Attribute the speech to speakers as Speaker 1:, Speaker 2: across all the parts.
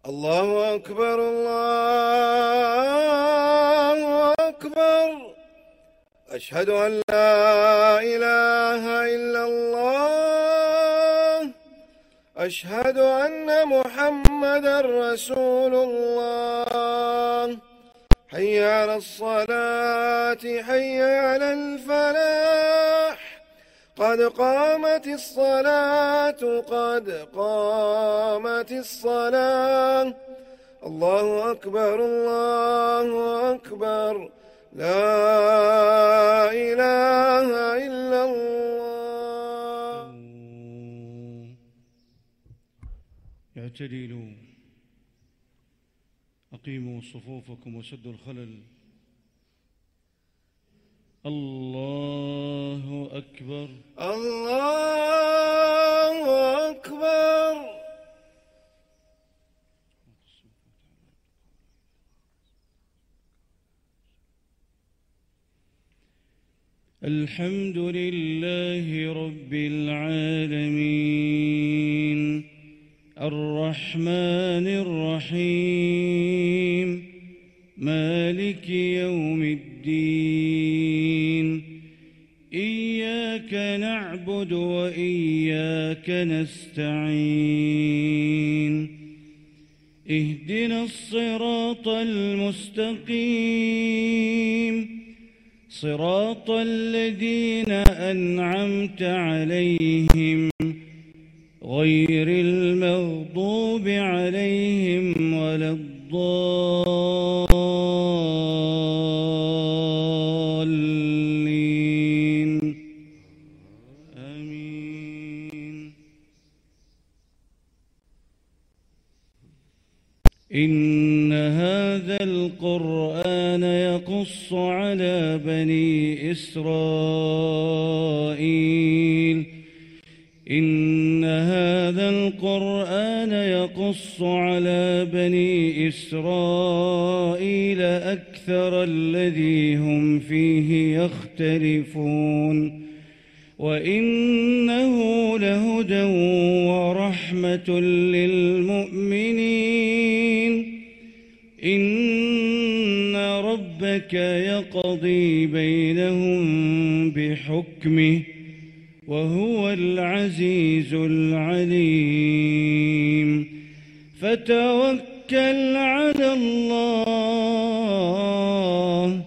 Speaker 1: الله أكبر الله أكبر. أشهد أن لا إله إلا الله. أشهد أن محمدا رسول الله. حي على الصلاة حي على الفلاح. قد قامت الصلاة قد قامت الصلاة. الله أكبر الله أكبر. لا إله إلا الله.
Speaker 2: اعتدلوا، أقيموا صفوفكم وسدوا الخلل. الله أكبر
Speaker 1: الله أكبر.
Speaker 2: الحمد لله رب العالمين الرحمن الرحيم مالك يوم الدين. إياك نعبد وإياك نستعين. اهدنا الصراط المستقيم صراط الذين أنعمت عليهم غير المغضوب عليهم ولا الضالين. آمين. إن هذا القرآن يقص على بني إسرائيل إن هذا القرآن يقص على بني إسرائيل أكثر الذي هم فيه يختلفون وإنه لهدى ورحمة للمؤمنين. إن ربك يقضي بينهم بحكمه وهو العزيز العليم. فتوكل على الله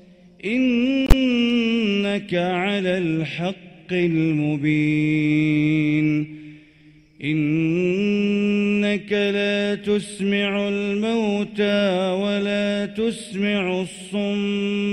Speaker 2: إنك على الحق المبين. إنك لا تسمع الموتى ولا تسمع الصم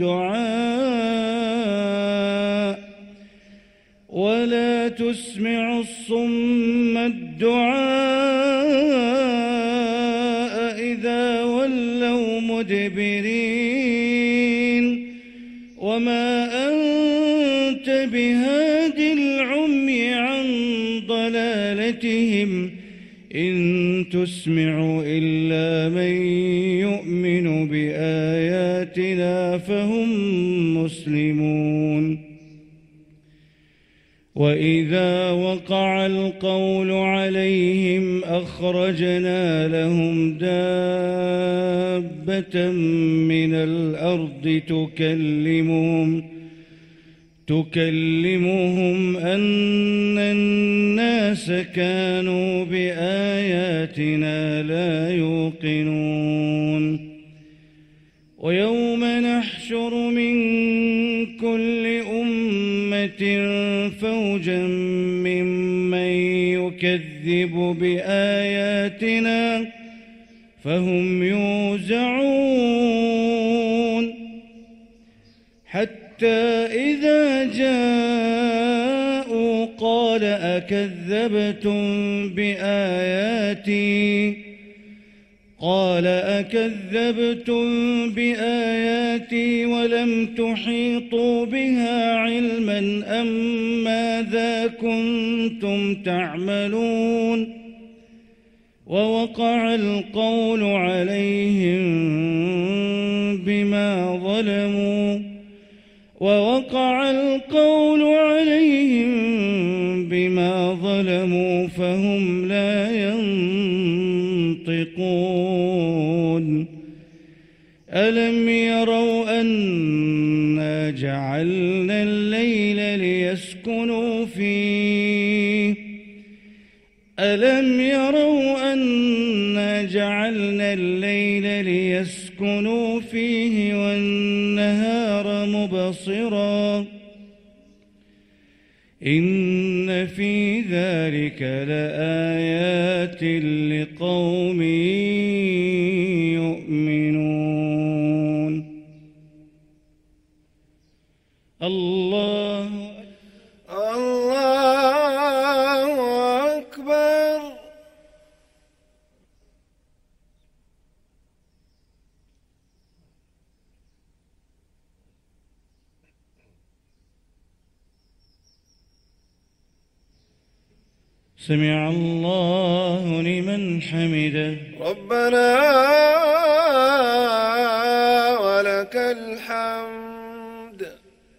Speaker 2: الدعاء إذا ولوا مدبرين. وما أنت بهاد العمي عن ضلالتهم إن تسمع إلا من يؤمن بآياتنا فهم مسلمون. وإذا وقع القول عليهم أخرجنا لهم دابة من الأرض تكلمهم أن الناس كانوا بآياتنا لا يوقنون. ويوم نحشر من كل أمة فوجا ممن يكذب بآياتنا فهم يوزعون. حتى إذا جاءوا قال أكذبتم بآياتي ولم تحيطوا بها علما أم ماذا كنتم تعملون. ووقع القول عليهم بما ظلموا فهم لا ينطقون ألم يروا أنا جعلنا الليل ليسكنوا فيه ألم يروا أنا جعلنا الليل ليسكنوا فيه والنهار مبصرا إن في ذلك لآيات لقوم يؤمنون الله
Speaker 1: أكبر.
Speaker 2: سمع الله لمن حمده
Speaker 1: ربنا ولك الحمد.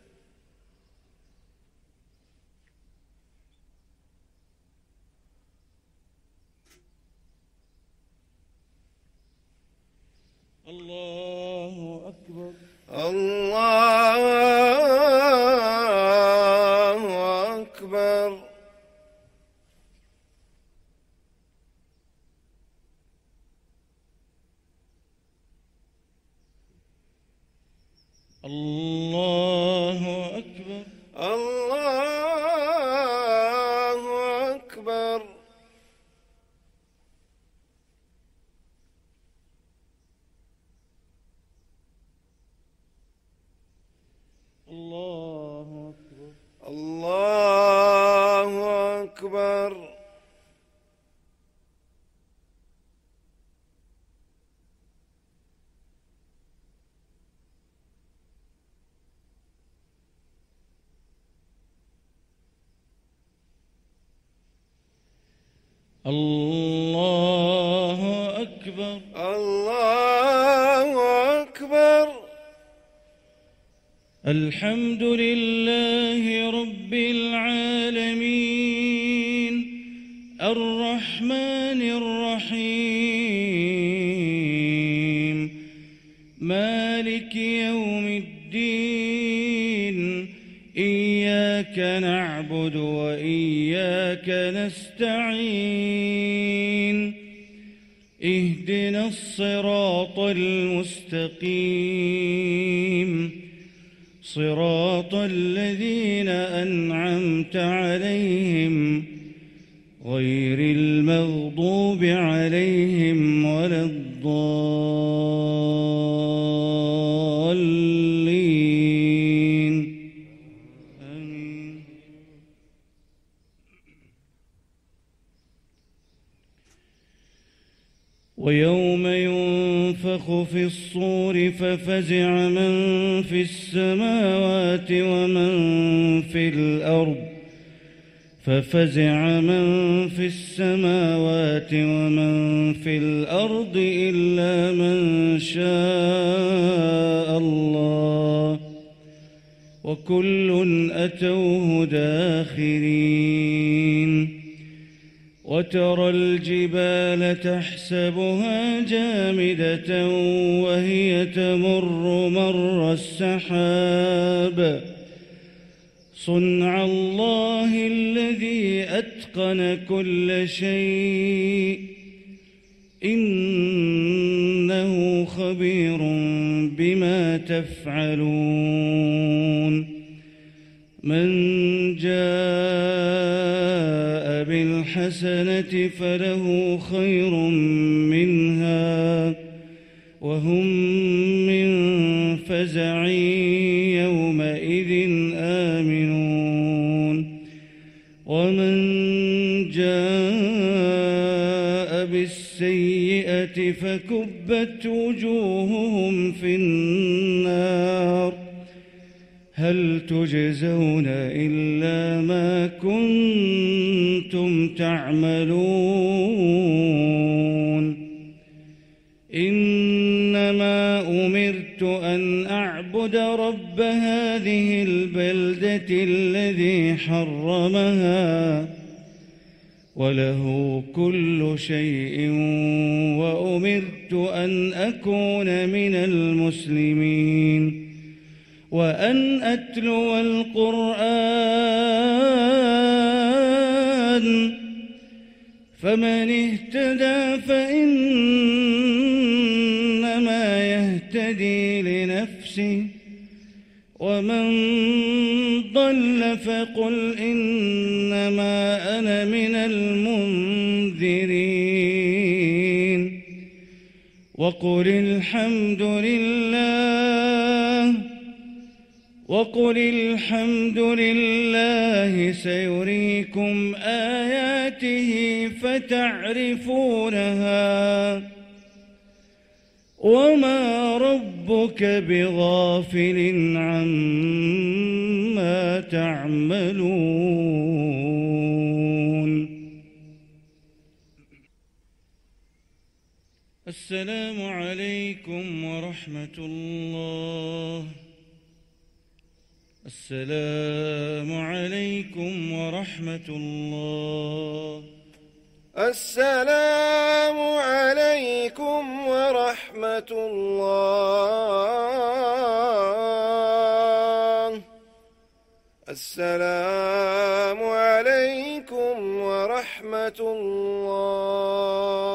Speaker 2: الله أكبر.
Speaker 1: الله أكبر.
Speaker 2: الله أكبر.
Speaker 1: الله أكبر.
Speaker 2: الله أكبر.
Speaker 1: الله أكبر.
Speaker 2: الله أكبر.
Speaker 1: الله أكبر.
Speaker 2: الحمد لله رب العالمين الرحمن الرحيم مالك يوم الدين إياك نعبد وإياك نستعين اهدنا الصراط المستقيم صراط الذين أنعمت عليهم غير المغضوب عليهم ولا الضالين آمين. ويوم ينفخ في الصور ففزع من في السماوات ومن في الأرض إلا من شاء الله وكل أتوه داخرين وترى الجبال تحسبها جامدة وهي تمر مر السحاب صنع الله الذي أتقن كل شيء إنه خبير بما تفعلون من جاء بالحسنة فله خير منها وهم من فزع يومئذ آمنون ومن جاء بالسيئة فكبت وجوههم في النار هل تجزون إلا ما كنتم تعملون إنما أمرت أن أعبد رب هذه البلدة الذي حرمها وله كل شيء أمرت أن أكون من المسلمين وأن أتلو القرآن فمن اهتدى فإنما يهتدي لنفسه ومن ضل فقل إنما أنا من المنذرين وقل الحمد لله سيريكم آياته فتعرفونها وما ربك بغافل عما تعملون. السلام عليكم ورحمة الله. السلام عليكم ورحمة الله.
Speaker 1: السلام عليكم ورحمة الله. السلام عليكم ورحمة الله.